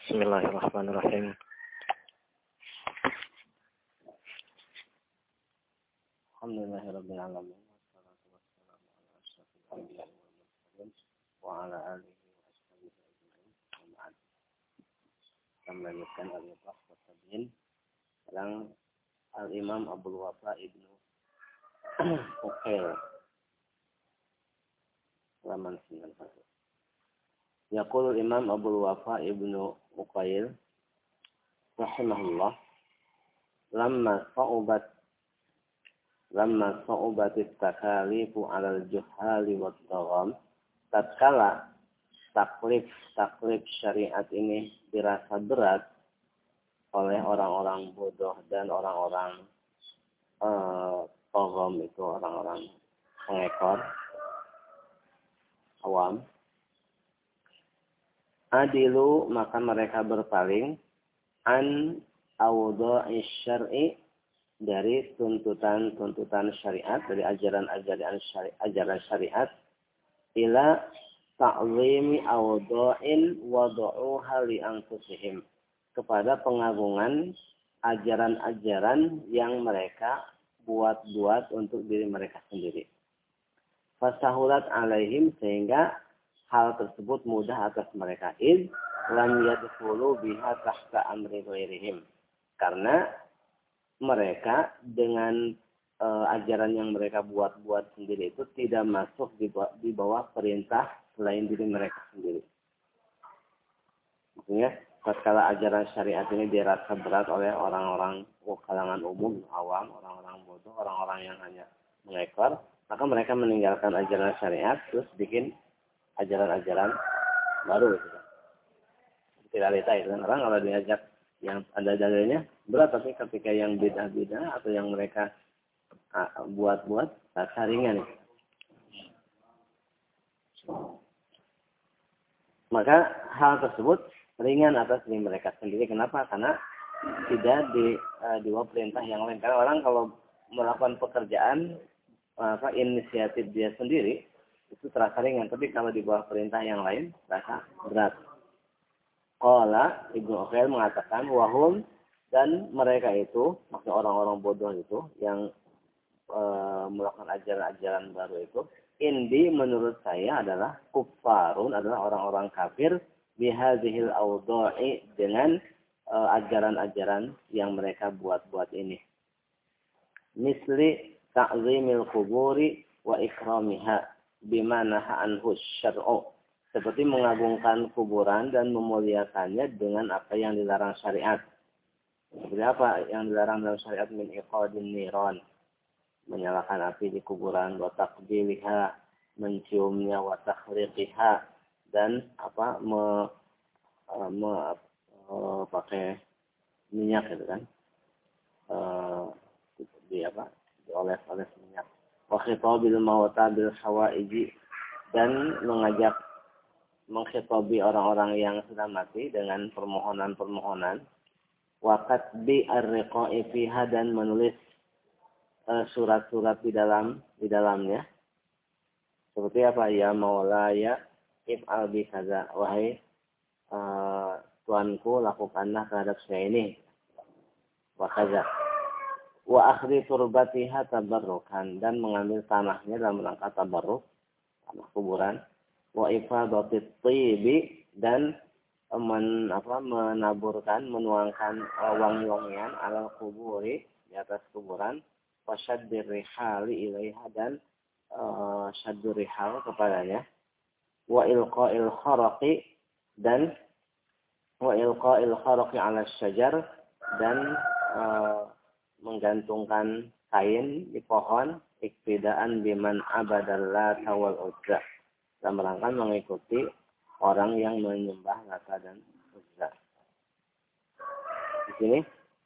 Bismillahirrahmanirrahim. Alhamdulillahirabbil alamin. Wassalatu wassalamu ala asyrofil anbiya'i wal mursalin wa ala alihi wa sahbihi ajma'in. Amma ba'd. Kita melanjutkan al-Ibah wa Tabiin. Sekarang Al-Imam Abdul Wafa Ibnu Uqail. Halaman 91. Yaqulu Imam Abdul Wafa Ibnu Uqail rahimahullah, lamma sa'ubat at-takalifu 'ala al-juhali wat-tagham, tatkala taklif syariat ini dirasa berat oleh orang-orang bodoh dan orang-orang tagham, itu orang-orang pengekor awam, adilu, maka mereka berpaling an awda'i syar'i, dari tuntutan syariat, dari ajaran syariat, ila ta'zimi awda'in wadu'uha li anfusihim, kepada pengagungan ajaran-ajaran yang mereka buat untuk diri mereka sendiri. Fasahulat alaihim, sehingga hal tersebut mudah atas mereka. Id lam yadkhulu biha tahta amri ghairihim, karena mereka dengan ajaran yang mereka buat sendiri itu tidak masuk di bawah perintah selain diri mereka sendiri. Maksudnya, tatkala ajaran syariat ini dirasa berat oleh orang-orang kalangan umum, awam, orang-orang bodoh, orang-orang yang hanya mengekor, maka mereka meninggalkan ajaran syariat terus bikin ajaran-ajaran baru gitu. Tidak realita itu kan, orang kalau diajak yang ada dalilnya berat, tapi ketika yang bid'ah atau yang mereka buat rasa ringan. Maka hal tersebut ringan atas diri mereka sendiri. Kenapa? Karena tidak di bawah perintah yang lain. Karena orang kalau melakukan pekerjaan inisiatif dia sendiri itu terasa ringan, tapi kalau di bawah perintah yang lain terasa berat. Qala Ibnu Uqail mengatakan, wahum, dan mereka itu, maksudnya orang-orang bodoh itu yang melakukan ajaran-ajaran baru itu, indi, menurut saya adalah kuffarun, adalah orang-orang kafir, bihadzihil awda'i, dengan ajaran-ajaran yang mereka buat ini. Misli ta'zimil quburi wa ikramiha bima naha anhu syar'u, seperti mengagungkan kuburan dan memuliakannya dengan apa yang dilarang syariat. Seperti apa yang dilarang dalam syariat? Min iqadin niran, menyalakan api di kuburan, wa taqbiliha, menciumnya, wa takhriqiha, dan pakai minyak gitu kan. Dioles minyak. Wa khitabil mauta bil hawaiji, dan mengkhitabi orang-orang yang sudah mati dengan permohonan-permohonan. Wa katbi ar-riqa'i fiha, dan menulis surat-surat di dalamnya. Seperti apa? Ya maulaya if'al bi kaza, wahai tuanku, lakukanlah terhadap saya ini. Wa kaza. Wa akhri turbatiha tabarrukan, dan mengambil tanahnya dalam rangka tabarruk, tanah kuburan. Wa ifadatit tibi, dan menuangkan wangi-wangian ala kuburi, di atas kuburan. Wa syaddir rihali ilaiha, dan syaddur rihal kepadanya. Wa ilqa'il kharaqi, dan ala syajar, dan menggantungkan kain di pohon, iktidaan biman abadallah wal uzza, dalam rangka mengikuti orang yang menyembah Lata dan Uzza. Di sini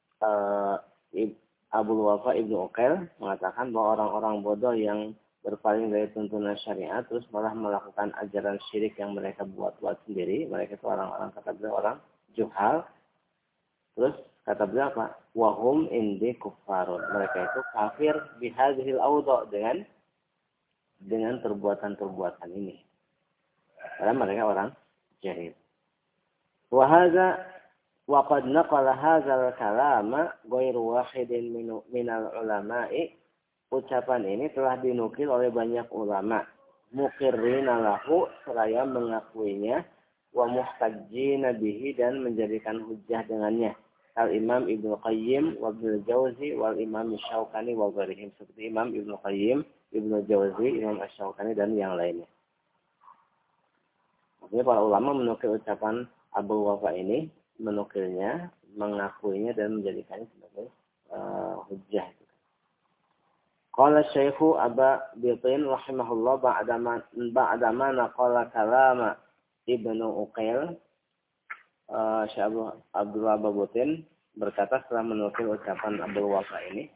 Abdul Wafa Ibnu Uqail mengatakan bahwa orang-orang bodoh yang berpaling dari tuntunan syariat terus malah melakukan ajaran syirik yang mereka buat sendiri. Mereka itu orang-orang, kata beliau, orang juhal. Terus kata beliau apa? Wahum indi kuffarun, mereka itu kafir bihadzihil awda', dengan perbuatan-perbuatan ini. Karena mereka orang jahil. Wa hadza Wa qad naqala hadzal kalama ghairu wahidin minal ulama'i. Ucapan ini telah dinukil oleh banyak ulama. Muqirrina lahu, seraya mengakuinya, wa muhtajjina bihi, dan menjadikan hujjah dengannya. Al-Imam Ibnu Qayyim wa Ibnu Jauzi wal Imam Asy-Syaukani wa ghairihim, seperti Imam Ibnu Qayyim, Ibnu Jauzi, Imam Asy-Syaukani, dan yang lainnya. Maksudnya para ulama menukil ucapan Abul Wafa ini, menukilnya, mengakuinya, dan menjadikannya sebagai hujjah. Qala Syekhu Aba Bitin rahimahullah ba'dama naqala kalama Ibnu Uqail. Syekh Abdullah Babutin berkata setelah menukil ucapan Abdul Wafa ini,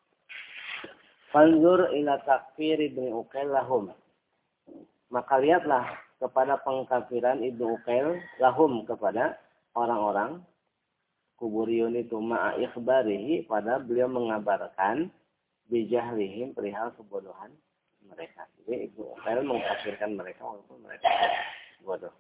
fanzur ila takfir Ibnu Uqail lahum. Maka lihatlah kepada pengkafiran Ibnu Uqail lahum, kepada orang-orang kuburiyun itu, ma'a ikhbarihi, pada beliau mengabarkan bijahlihim, perihal kebodohan mereka. Jadi Ibnu Uqail mengkafirkan mereka walaupun mereka bodoh.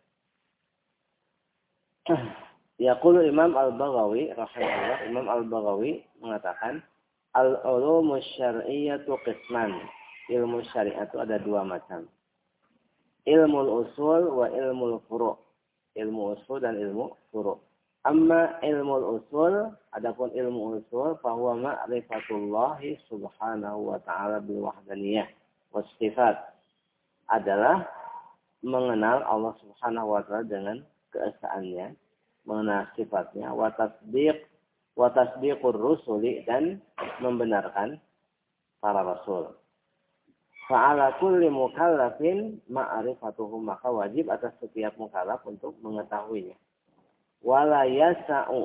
Yaqulu Imam Al-Baghawi rahimahullah, Imam Al-Baghawi mengatakan al-ulumus syar'iyyatu qisman. Ilmu syariat itu ada dua macam. Ilmul usul wa ilmul furu'. Ilmu usul dan ilmu furu'. Amma ilmu usul, adapun ilmu usul, fahuwa ma'rifatullahi subhanahu wa ta'ala bil wahdaniyah wa sifat, adalah mengenal Allah subhanahu wa ta'ala dengan keesaannya, mengenal sifatnya, wa tasdiqur rusuli, dan membenarkan para rasul. Fa'ala kulli mukallafin ma'rifatuhu, maka wajib atas setiap mukallaf untuk mengetahuinya. Wala yasa'u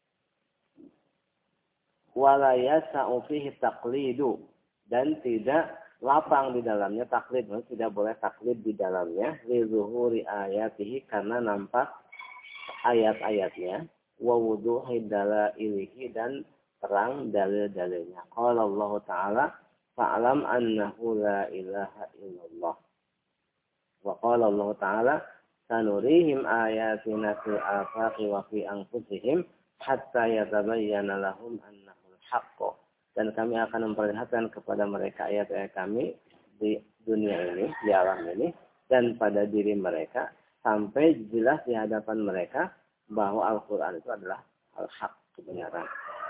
fihi taqlidu, dan tidak lapang di dalamnya taklid, tidak boleh taklid di dalamnya, li zuhuri ayatihi, karena nampak ayat-ayatnya, wa wuduhi dalailihi, dan terang dalil-dalilnya. Qala Allah Ta'ala fa'lam annahu la ilaha illallah. Wa qala Allah Ta'ala sanurihim ayatina fil afaqi wa fi anfusihim hatta yatabayyana lahum annahu al-haqq. Dan kami akan memperlihatkan kepada mereka ayat-ayat kami di dunia ini, di alam ini, dan pada diri mereka, sampai jelas di hadapan mereka bahwa Al-Quran itu adalah al-haq, kebenaran.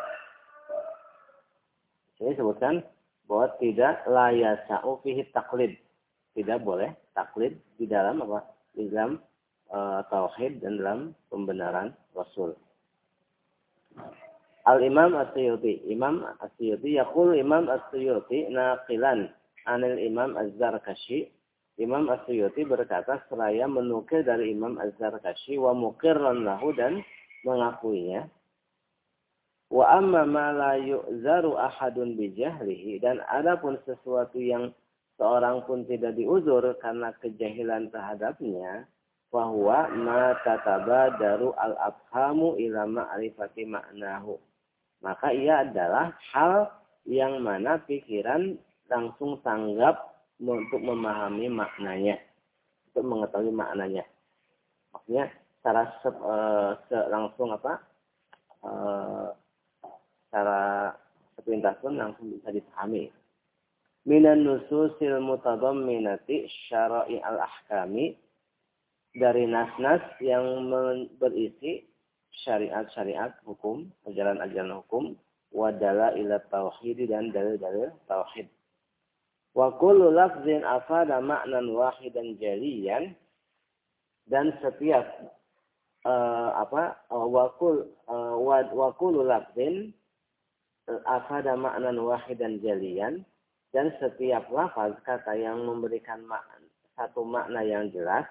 Ini sebutkan bahwa tidak la yasa'u fihi taqlid, tidak boleh taklid di dalam apa? Di dalam tauhid dan dalam pembenaran Rasul. Al-Imam As-Suyuti, Imam As-Suyuti, yaqul Imam As-Suyuti naqilan anil Imam Az-Zarkashi. Imam As-Suyuti berkata seraya menukil dari Imam Az-Zarkashi, wa muqirran lahu, dan mengakuinya. Wa amma ma la yu'zaru ahadun bijahlihi, dan adapun sesuatu yang seorang pun tidak diuzur karena kejahilan terhadapnya, bahwa ma tatabadaru al-afhamu ila ma'rifati ma'nahu, maka ia adalah hal yang mana pikiran langsung tanggap untuk memahami maknanya, untuk mengetahui maknanya. Maksudnya secara langsung secara sepintas pun langsung bisa dipahami. Minan nususil mutadamminati syara'i al-ahkami, dari nas-nas yang berisi syariat-syariat hukum, ajaran-ajaran hukum, wa dalail tauhid, dan dalil-dalil tauhid. Wa kullu lafzin afada ma'nan wahidan jaliyan, dan setiap wa kullu lafzin afada ma'nan wahidan jaliyan, dan setiap lafaz kata yang memberikan satu makna yang jelas,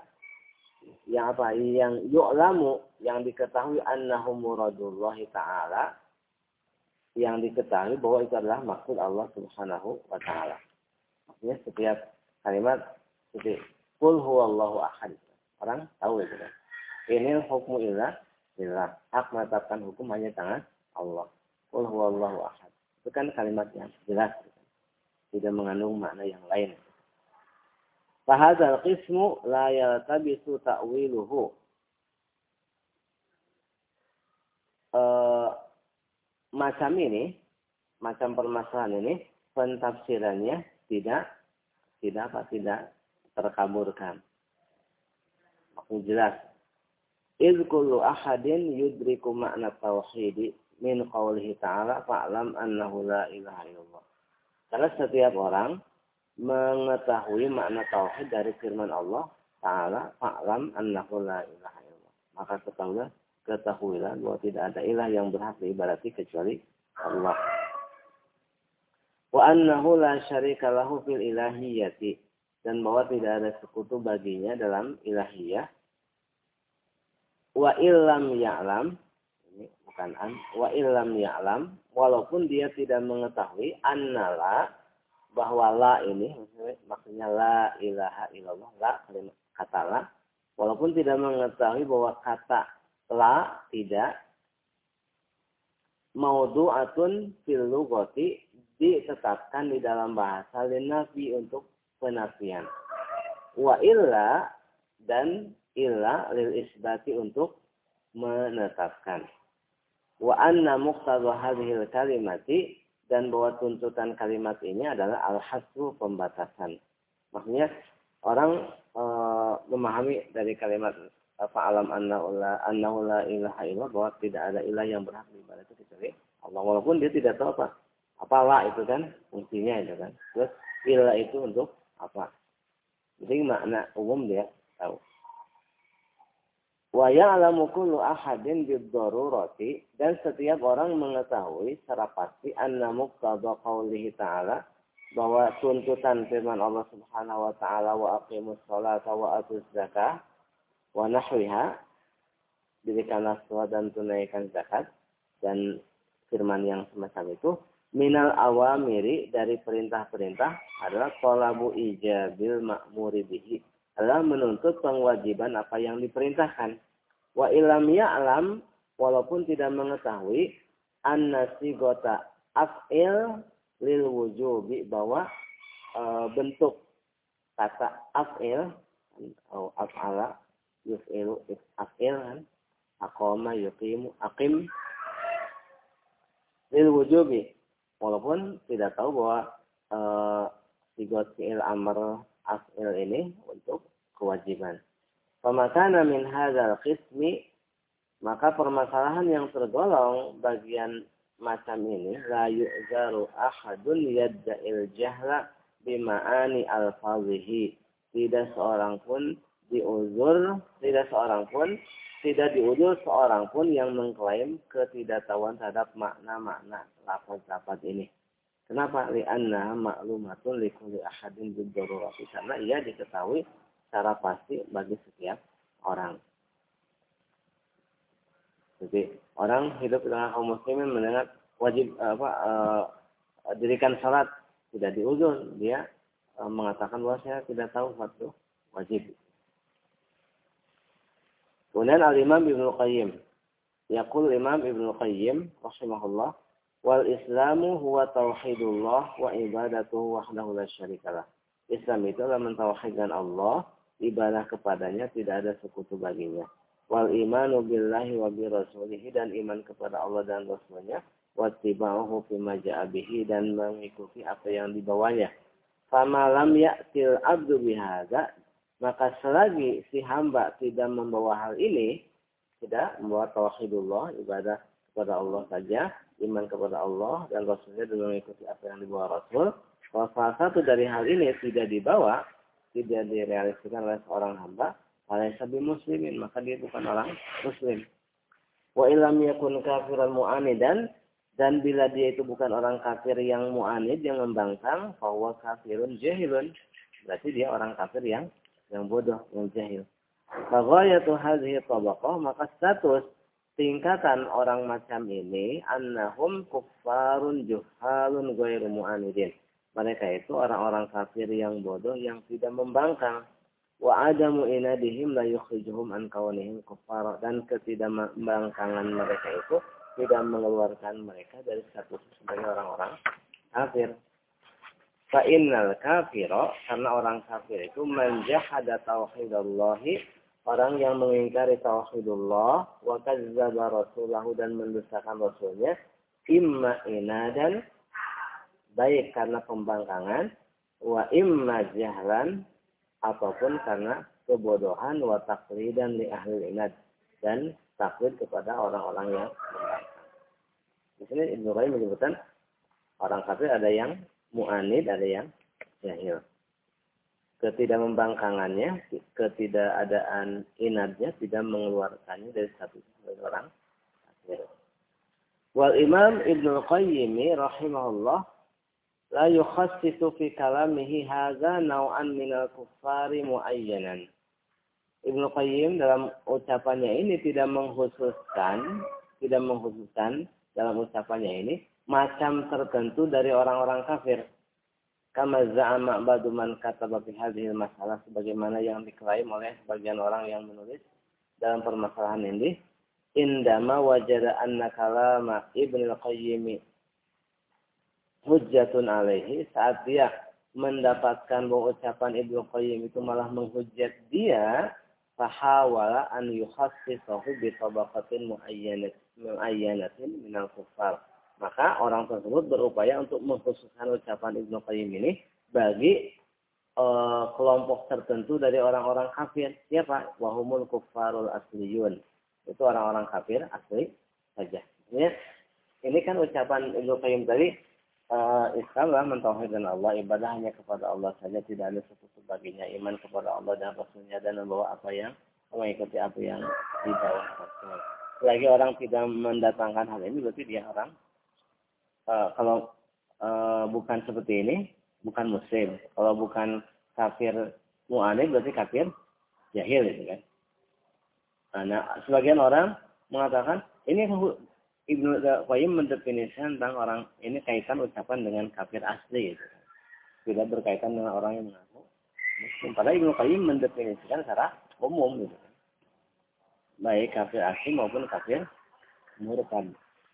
yang yu'lamu, yang diketahui annahu muradullahi ta'ala, yang diketahui bahwa itu adalah maksud Allah subhanahu wa ta'ala. Maksudnya setiap kalimat seperti qul huwallahu ahad, orang tahu itu kan. Inil hukmu illa lillah, hak menetapkan hukum hanya tangan Allah. Qul huwallahu ahad, itu kan kalimat yang jelas, tidak mengandung makna yang lain. Fahadzal qismu la yaltabisu ta'wiluhu. macam permasalahan ini pentafsirannya tidak terkaburkan. Maksudnya jelas. Idz kullu ahadin yudriku makna tauhid min qaulihi ta'ala fa'lam annahu la ilaha illallah. Karena setiap orang mengetahui makna tauhid dari firman Allah Ta'ala fa'lam annahu la ilaha illallah. Maka ketahuilah bahwa tidak ada ilah yang berhak diibadati kecuali Allah. Wa annahu la syarika lahu fil ilahiyyati, dan bahwa tidak ada sekutu baginya dalam ilahiyah. Wa illam ya'lam, ini bukan wa illam ya'lam, walaupun dia tidak mengetahui annala, bahwa la ini maksudnya la ilaha illallah, la kata la, walaupun tidak mengetahui bahwa kata la tidak maudu'atun fil lughati, ditetapkan di dalam bahasa linafi untuk penafian. Wa illa, dan illa lil isbati untuk menetapkan. Wa anna muqtadha hadhil kalimati, dan bahwa tuntutan kalimat ini adalah al-hasru, pembatasan. Maksudnya orang memahami dari kalimat fa'alam annahu la ilaha illallah, bahwa tidak ada ilah yang berhak diibadati kecuali Allah, walaupun dia tidak tahu apalah itu kan fungsinya itu kan. Terus ilah itu untuk apa? Jadi makna umum dia tahu. Wa ya'lamu kullu ahadin bid-darurati, dan setiap orang mengetahui secara pasti anna muqtada qaulihi ta'ala, bahwa tuntutan firman Allah Subhanahu wa taala wa aqimus sholata wa atuz zakah wa nahwiha, dirikanlah salat dan tunaikan zakat, dan firman yang semacam itu, minal awamiri, dari perintah-perintah, adalah talabu ijabil ma'muri bihi, adalah menuntut pengwajiban apa yang diperintahkan. Wa illam ya'lam, walaupun tidak mengetahui, anna sigota af'il lil wujubi, bahwa bentuk kata af'il atau af'ala yuf'ilu af'il kan, aqama yuqimu aqim lil wujubi, walaupun tidak tahu bahwa sigot fi'il amr af'il ini untuk kewajiban. Famakana min hadzal qismi, maka permasalahan yang tergolong bagian macam ini, la yu'zaru ahadun yadda'il jahla bima'ani al-fadhihi, tidak diudur seorang pun yang mengklaim ketidaktahuan terhadap makna-makna lafaz-lafaz ini. Kenapa? Li'anna ma'lumatun likulli ahadin bid-darurati, karena ia diketahui secara pasti bagi setiap orang. Jadi orang hidup dengan kaum muslimin mendengar wajib dirikan salat, tidak diudur, dia mengatakan bahwa saya tidak tahu waktu wajib. Kemudian al-Imam Ibnu Qayyim, yaqul Imam Ibnu Qayyim rahimahullah, wal Islamu huwa tauhidullah wa ibadatuhu wahdahu la syarikalah. Islam itu adalah mentauhidkan Allah, ibadah kepadanya tidak ada sekutu baginya. Wal imanu billahi wa bi rasulihi, dan iman kepada Allah dan Rasulnya, wattiba'uhu fima ja'a bihi, dan mengikuti apa yang dibawanya. Fama lam ya'til abdu bihadza, maka selagi si hamba tidak membawa hal ini, tidak membawa tauhidullah, ibadah kepada Allah saja, iman kepada Allah dan Rasulnya, dan mengikuti apa yang dibawa Rasul, kalau salah satu dari hal ini tidak dibawa, tidak direalisasikan oleh seorang hamba, alaysa bimuslimin, maka dia bukan orang muslim. Wa illam yakun kafiran mu'anidan, dan bila dia itu bukan orang kafir yang mu'anid, yang membangkang, fa huwa kafirun jahilun, berarti dia orang kafir yang bodoh, yang jahil. Fa ghayatu hadhihi tabaqah, maka status tingkatan orang macam ini, annahum kuffarun juhalun ghairu mu'anidin. Mereka itu orang-orang kafir yang bodoh, yang tidak membangkang. Wa adamu inadihim la yukhrijuhum an kaunihim kuffar, dan ketidakbangkangan mereka itu tidak mengeluarkan mereka dari status sebagai orang-orang kafir. Fa innal kafira, karena orang kafir itu menjahada tauhidallahi, orang yang mengingkari tauhidullah, wa kazzaba rasulahu, dan mendustakan rasulnya, imma inadan, baik karena pembangkangan, wa imma jahlan, ataupun karena kebodohan, wa taqlidan li ahli inad, dan taklid kepada orang-orang yang membangkang. Di sini Ibnu Qayyim menyebutkan orang kafir ada yang mu'anid, ada yang jahil. Ketidakmembangkangannya, ketidakadaan inadnya tidak mengeluarkannya dari status sebagai orang kafir. Wal Imam Ibnu Qayyim rahimahullah la yukhassisu fi kalamihi hadza naw'an minal kuffari muayyanan. Ibnu Qayyim dalam ucapannya ini tidak mengkhususkan dalam ucapannya ini macam tertentu dari orang-orang kafir. Kama za'ama ba'du man kataba fi hadhihi masalah, sebagaimana yang diklaim oleh sebagian orang yang menulis dalam permasalahan ini, indama wajada anna kalama Ibnu Qayyim hujjatun alaihi, saat dia mendapatkan bahwa ucapan Ibnu Qayyim itu malah menghujat dia, fahawala an yukhassisahu bi tabaqatin muayyanatin minal kuffar. Maka orang tersebut berupaya untuk mengkhususkan ucapan Ibnu Qayyim ini bagi kelompok tertentu dari orang-orang kafir. Siapa? Wahumul kuffarul asliyun. Itu orang-orang kafir asli saja. Ini kan ucapan Ibnu Qayyim tadi, Islamlah mentauhidkan Allah, ibadah hanya kepada Allah saja, tidak ada sekutu baginya, iman kepada Allah dan Rasulnya, dan membawa mengikuti apa yang dibawa Rasul. Selagi orang tidak mendatangkan hal ini, berarti dia orang kalau bukan seperti ini, bukan muslim. Kalau bukan kafir mu'anid, berarti kafir jahil, gitu kan. Nah, sebagian orang mengatakan ini Ibnu Qayyim mendefinisikan tentang orang ini kaitan ucapan dengan kafir asli, gitu. Tidak berkaitan dengan orang yang mengaku muslim. Padahal Ibnu Qayyim mendefinisikan secara umum, gitu. Baik kafir asli maupun kafir murtad.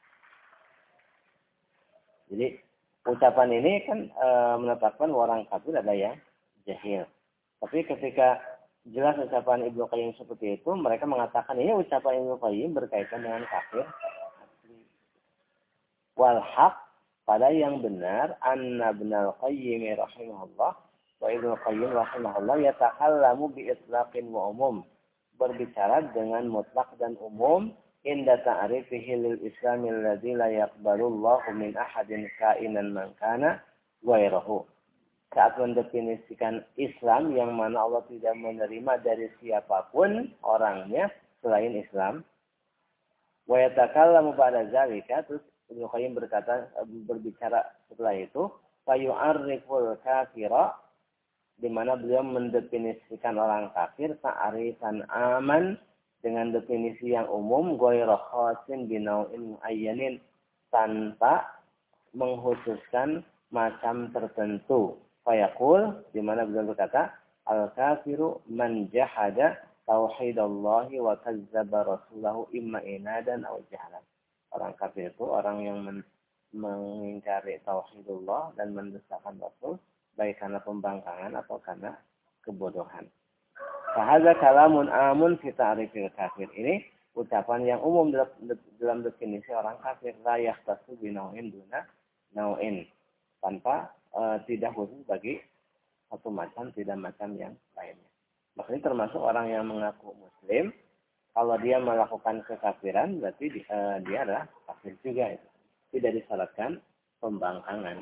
Jadi ucapan ini kan menetapkan orang kafir ada yang jahil. Tapi ketika jelas ucapan Ibnu Qayyim seperti itu, mereka mengatakan ini ucapan Ibnu Qayyim berkaitan dengan kafir asli. Wal haq, pada yang benar, anna Ibnu Qayyim rahimahullah wa Ibnu Qayyim rahimahullah yatakallamu bi itlaqin wa umum, berbicara dengan mutlak dan umum, inda ta'rifihi lil islamil ladzi la yaqbalullahu min ahadin kainan man kana ghairahu. Saat mendefinisikan Islam yang mana Allah tidak menerima dari siapapun orangnya selain Islam. Wa yatakallamu ba'da zalika, terus Ibnu Qayyim berbicara setelah itu, fa yu'arriful kafira, di mana beliau mendefinisikan orang kafir ta'rifan aman, dengan definisi yang umum, ghairu khasin binau'in muayyanin, tanpa mengkhususkan macam tertentu. Fayaqul, di mana beliau berkata, al-kafiru man jahada tauhidallahi wa kazzaba rasulahu imma inadan aw jahlan. Orang kafir itu orang yang mengingkari tauhidullah dan mendustakan Rasul, baik karena pembangkangan atau karena kebodohan. Fahadza kalamun amun fi ta'rifil kafir. Ini ucapan yang umum dalam definisi orang kafir, la yahtasu bi nau'in duna nau'in, tanpa tidak khusus bagi satu macam, tidak macam yang lainnya. Makanya termasuk orang yang mengaku muslim, kalau dia melakukan kekafiran berarti dia adalah kafir juga, itu tidak disyaratkan pembangkangan.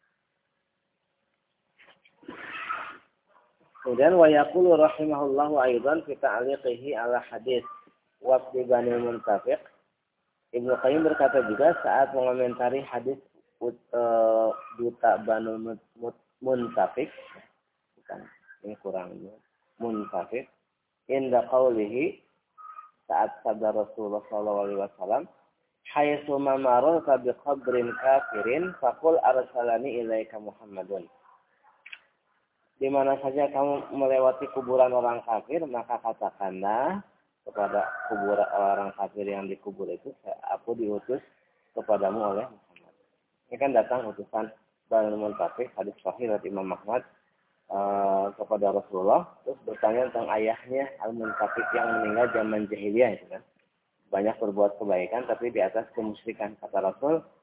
Kemudian wa yaqulu rahimahullahu aidan fi ta'liqihi ala hadis waqti Bani Muntafiq. Ibnu Qayyim berkata juga saat mengomentari hadis duta Banu Muntafiq, bukan ini kurang, Muntafiq, inda qaulihi, saat sabda Rasulullah sallallahu alaihi wasallam, haitsu ma mararta bi qabrin kafirin faqul arsalani ilaika Muhammadun. Di mana saja kamu melewati kuburan orang kafir, maka katakanlah kepada kuburan orang kafir yang dikubur itu, aku diutus kepadamu oleh Muhammad. Ini kan datang utusan Banu Muntafiq, hadis sahih dari Imam Ahmad kepada Rasulullah, terus bertanya tentang ayahnya Al-Muntafiq yang meninggal zaman jahiliyah itu kan. Banyak berbuat kebaikan tapi di atas kemusyrikan. Kata Rasul,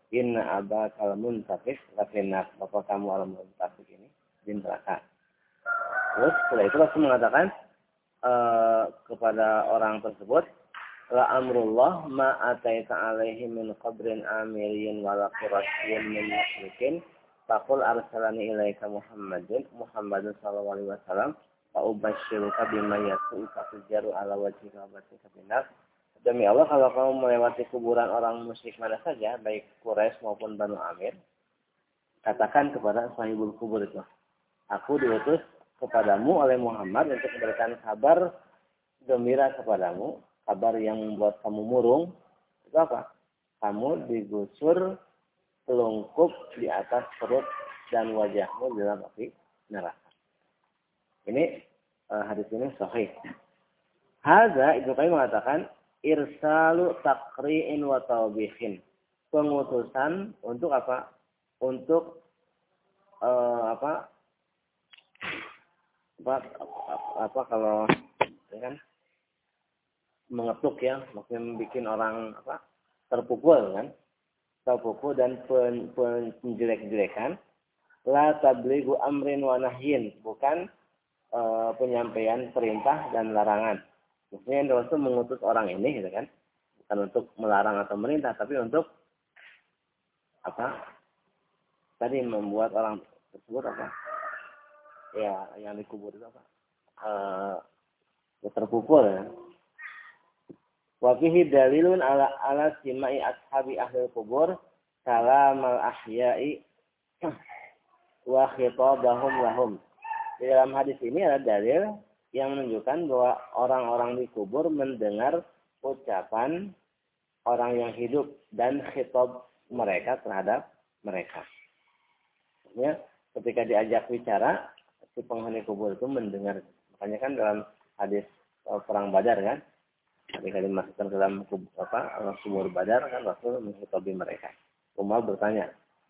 inna abakal muntafik lafinnar, bapak kamu al-muntafik ini di neraka. Terus setelah itu Rasul mengatakan kepada orang tersebut, la amrullah ma ataita alaihi min qabrin amirin wala qurasyin min musyrikin faqul arsalani ilaika Muhammadun sallallahu alaihi wasallam fa ubasyiruka bima yasu'uka tujaru ala wajhika wa batika binar. Demi Allah, kalau kamu melewati kuburan orang musyrik mana saja, baik Quraisy maupun Banu Amir, katakan kepada sahibul kubur itu, aku diutus kepadamu oleh Muhammad untuk memberikan kabar gembira kepadamu, kabar yang membuat kamu murung. Itu apa? Kamu digusur telungkup di atas perut dan wajahmu dalam api neraka. Ini hadis ini sahih. Hadza Ibnu Qayyim mengatakan irsalu taqri'in wa tawbihin. Pengutusan untuk apa? Untuk apa kalau kan mengetuk ya, maksudnya membuat orang terpukul kan, terpukul dan penjelek-jelekan. La tablighu amrin wa nahyin, bukan penyampaian perintah dan larangan. Maksudnya Rasul mengutus orang ini gitu kan, bukan untuk melarang atau merintah, tapi untuk tadi membuat orang tersebut ya yang dikubur itu terpukul ya. Wa fihi dalilun ala simai ashabi ahli kubur kalamal ahya'i wa khitabahum lahum. Di dalam hadis ini ada dalil yang menunjukkan bahwa orang-orang di kubur mendengar ucapan orang yang hidup dan khitab mereka terhadap mereka. Ya, ketika diajak bicara, si penghuni kubur itu mendengar. Makanya kan dalam hadis perang Badar kan, ketika dimasukkan ke dalam sumur Badar kan Rasul menghitabi mereka. Umar bertanya,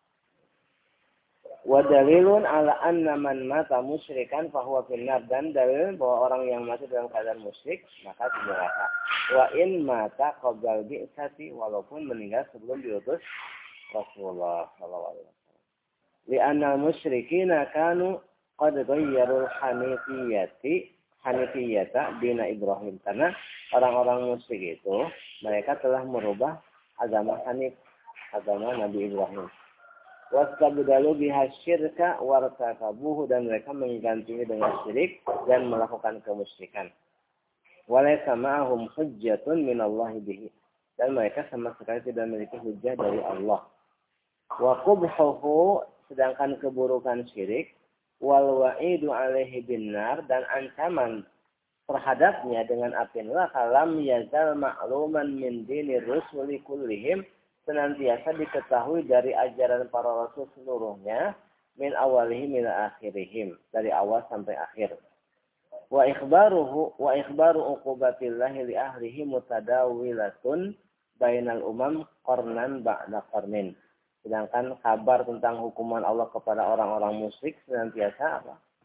wa dalilun ala anna man mata musyrikan fahuwa finnar, dan dalil bahwa orang yang mati dalam keadaan musyrik maka di neraka. Wa in mata qabla bi'tsati, walaupun meninggal sebelum diutus Rasulullah sallallahu alaihi wasallam. Li'anna musyrikina kanu qad ghayyaru hanifiyata dina Ibrahim, karena orang-orang musyrik itu mereka telah merubah agama Hanif, agama Nabi Ibrahim. Wastabdalu biha syirka wartakabuhu, dan mereka menggantinya dengan syirik dan melakukan kemusyrikan. Walaysa ma'ahum hujjatun minallahi bihi, dan mereka sama sekali tidak memiliki hujjah dari Allah. Wa qubhuhu, sedangkan keburukan syirik, wal wa'idu alaihi binnar, dan ancaman terhadapnya dengan api neraka, lam yazal ma'luman min dinir rusuli kullihim, senantiasa diketahui dari ajaran para rasul seluruhnya, min awalihim ila akhirihim, dari awal sampai akhir. Wa ikhbaru uqubatillahi li ahlihi mutadawilatun bainal umam qarnan ba'da qarnin. Sedangkan kabar tentang hukuman Allah kepada orang-orang musyrik senantiasa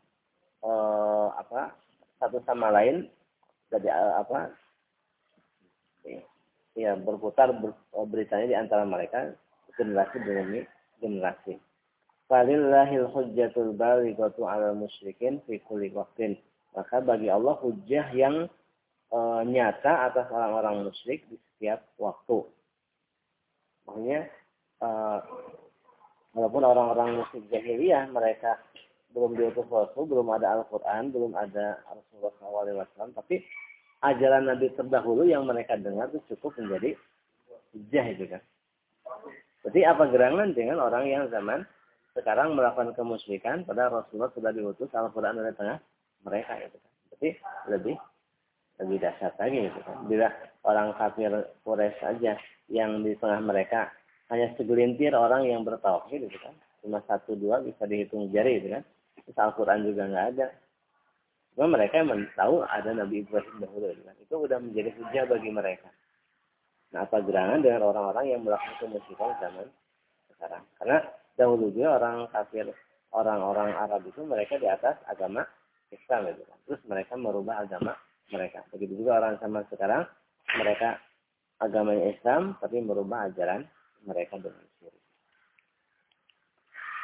satu sama lain jadi berputar beritanya di antara mereka generasi demi generasi. Falillahil hujjatul balighatu 'alal musyrikin fi kulli waqtin. Maka bagi Allah hujjah yang nyata atas orang-orang musyrik di setiap waktu. Makanya walaupun orang-orang musyrik jahiliyah mereka belum diutus Rasul, belum ada Al-Quran, belum ada Rasulullah SAW, tapi ajaran Nabi terdahulu yang mereka dengar itu cukup menjadi hujjah itu kan. Jadi apa gerangan dengan orang yang zaman sekarang melakukan kemusyrikan pada Rasulullah sudah diutus, Al-Quran ada di tengah mereka itu kan. Jadi lebih dahsyat lagi itu kan. Bila orang kafir Quraisy saja yang di tengah mereka hanya segelintir orang yang bertauhid gitu kan. Cuma 1-2 bisa dihitung jari gitu kan. Terus Al-Quran juga nggak ada. Cuma mereka yang tahu ada Nabi Ibrahim dahulu gitu kan. Itu udah menjadi hujah bagi mereka. Nah, apa gerangan dengan orang-orang yang melakukan kemusyrikan zaman sekarang? Karena dahulu juga orang kafir, orang-orang Arab itu mereka di atas agama Islam gitu kan. Terus mereka merubah agama mereka. Begitu juga orang zaman sekarang, mereka agamanya Islam tapi merubah ajaran mereka dengan syirik.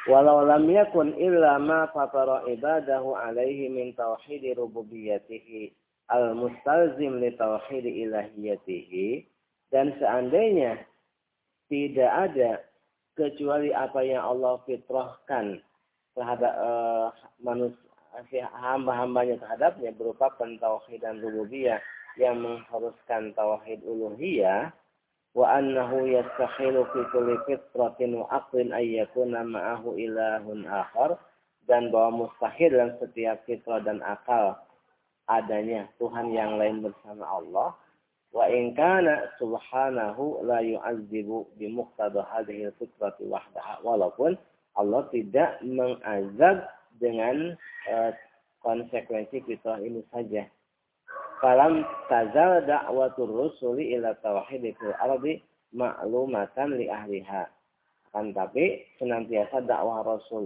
Walau lam yakun illa ma fatara ibadahu alaihi min tauhid rububiyyatihi al-mustalzim li tauhid ilahiyatihi, dan seandainya tidak ada kecuali apa yang Allah fitrahkan terhadap manusia, hamba-hambanya terhadapnya berupa pentauhidan rububiyah yang mengharuskan tauhid uluhiyah, wa annahu yastahilu fi kulli fitratin wa aqlin ay yakuna ma'ahu ilahun akhar, dan bahwa mustahil dalam setiap fitrah dan akal adanya Tuhan yang lain bersama Allah. Wa in kana subhanahu la yu'adzibu bi muqtada hadhihi fitrati wahdaha, walaupun Allah tidak mengazab dengan konsekuensi fitrah ini saja. Falam tazal da'watur rusuli ila tauhid fil ardi ma'lumatan li ahliha. Kan tapi senantiasa dakwah Rasul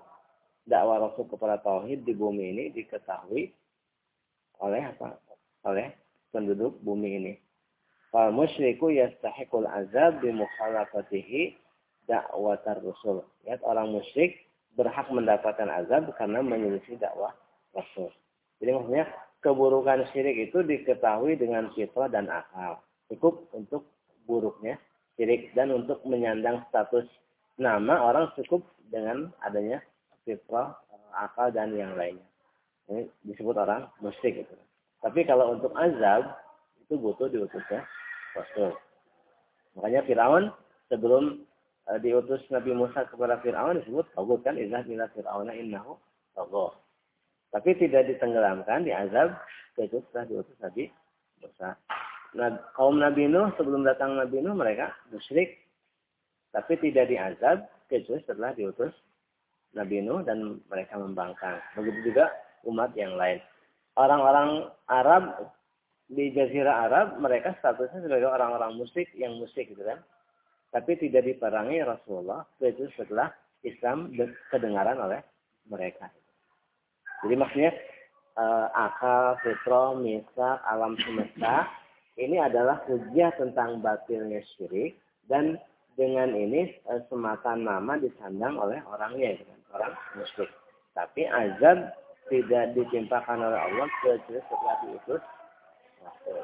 kepada tauhid di bumi ini diketahui oleh apa? Oleh penduduk bumi ini. Fal musyriku yastahiqul azab bi mukhalafatihi da'watar rusul. Ya, orang musyrik berhak mendapatkan azab karena menyelisih dakwah Rasul. Jadi maksudnya keburukan syirik itu diketahui dengan fitrah dan akal. Cukup untuk buruknya syirik, dan untuk menyandang status nama orang cukup dengan adanya fitrah, akal dan yang lainnya. Ini disebut orang musyrik itu. Tapi kalau untuk azab itu butuh diutusnya Rasul. Makanya Firaun sebelum diutus Nabi Musa kepada Firaun disebut tagut kan, izah bila Firauna innahu tagut. Tapi tidak ditenggelamkan, diazab kecuali setelah diutus Nabi Musa. Nah, kaum Nabi Nuh sebelum datang Nabi Nuh mereka musyrik, tapi tidak diazab kecuali setelah diutus Nabi Nuh dan mereka membangkang. Begitu juga umat yang lain. Orang-orang Arab di Jazirah Arab mereka statusnya sebagai orang-orang musyrik yang musyrik gitu kan. Tapi tidak diperangi Rasulullah kecuali setelah Islam kedengaran oleh mereka. Jadi maksudnya akal, fitrah, misak, alam semesta ini adalah hujjah tentang batilnya syirik, dan dengan ini semata nama disandang oleh orangnya, orang musyrik. Tapi azab tidak ditimpakan oleh Allah kecuali setelah diutus Rasul.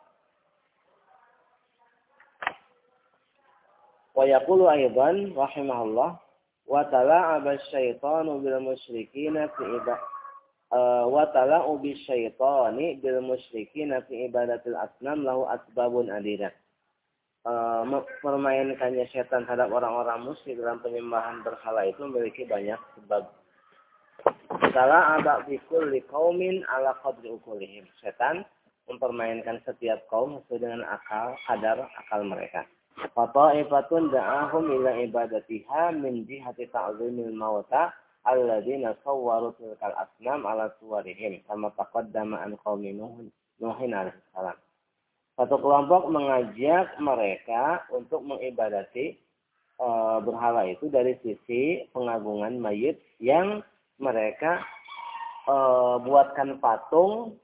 Wa yaqulu aidan rahimahullah wa tala'aba asyaitanu bil musyrikina fi wa tala'u bisyaitani bil musyrikina fi ibadatil asnam lahu asbabun adidah. Permainkannya setan terhadap orang-orang musyrik dalam penyembahan berhala itu memiliki banyak sebab. Tala'aba bi kulli qaumin ala qadri uqulihim. Setan mempermainkan setiap kaum sesuai dengan kadar akal mereka. Fata'ifatun da'ahum ila ibadatiha min jihati ta'zimil mauta alladzina sawwaru tilkal asnam ala suwarihim kama taqaddama an qaumi Nuhin alaihi salam. Satu kelompok mengajak mereka untuk mengibadati berhala itu dari sisi pengagungan mayit yang mereka buatkan patung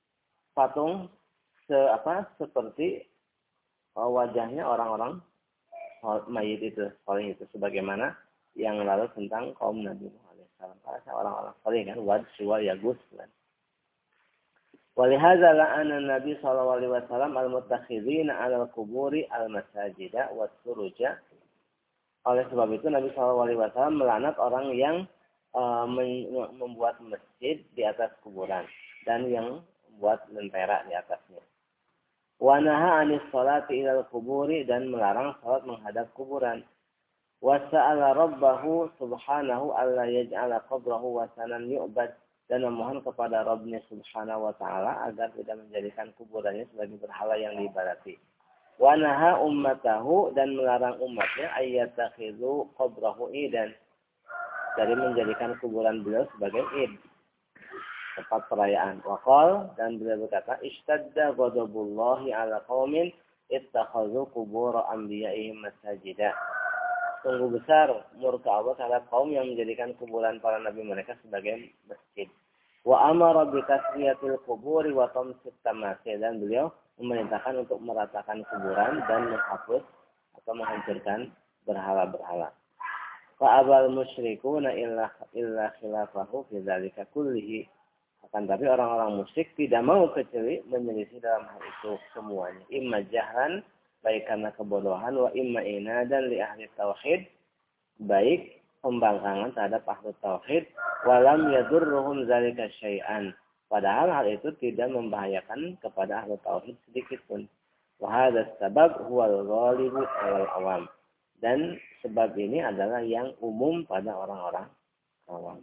seperti wajahnya orang-orang mayit itu, saleh itu, sebagaimana yang lalu tentang kaum Nabi Nuh alaihissalam. Orang-orang saleh kan, Wad, Suwa, Yagus kan. Walihadza la'ana Nabi sallallahu alaihi wasallam al-muttakhidina 'alal quburi al-masajida was-suruja. Oleh sebab itu Nabi sallallahu alaihi wasallam melaknat orang yang membuat masjid di atas kuburan dan yang membuat lentera di atasnya. Wa naha 'anis sholati ilal quburi, dan melarang salat menghadap kuburan. Wa sa'ala rabbahu subhanahu alla yaj'ala qabrahu wasanan yu'bad, dan memohon kepada Rabbnya subhanahu wa ta'ala agar tidak menjadikan kuburannya sebagai berhala yang diibadati. Wa naha ummatahu, dan melarang umatnya ayyattakhidhu qabrahu idan, dari menjadikan kuburan beliau sebagai id, tempat perayaan. Waqal, dan beliau berkata, ishtadda ghadabullahi ala qaumin ittakhadhu qubur anbiya'ihim masajida. Sungguh besar murka Allah terhadap kaum yang menjadikan kuburan para nabi mereka sebagai masjid. Wa amara bi tasfiyatil quburi wa tamsit tamasil, dan beliau memerintahkan untuk meratakan kuburan dan menghapus atau menghancurkan berhala-berhala. Fa abal musyrikuna illa khilafahu fi dzalika kullihi. Akan tapi orang-orang musyrik tidak mau kecuali menyelisih dalam hal itu semuanya. Imma jahran, baik karena kebodohan, wa imma inadan li ahli tauhid, baik pembangkangan terhadap ahli tauhid, walam yadurruhum dzalika syai'an. Padahal hal itu tidak membahayakan kepada ahli tauhid sedikit pun. Wa hadzal sabab huwal ghalibu 'alal awam. Dan sebab ini adalah yang umum pada orang-orang awam.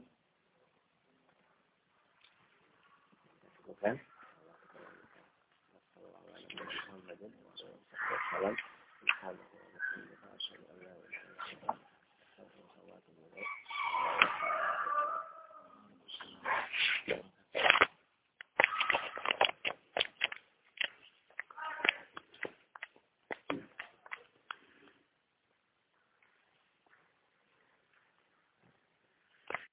Bukan?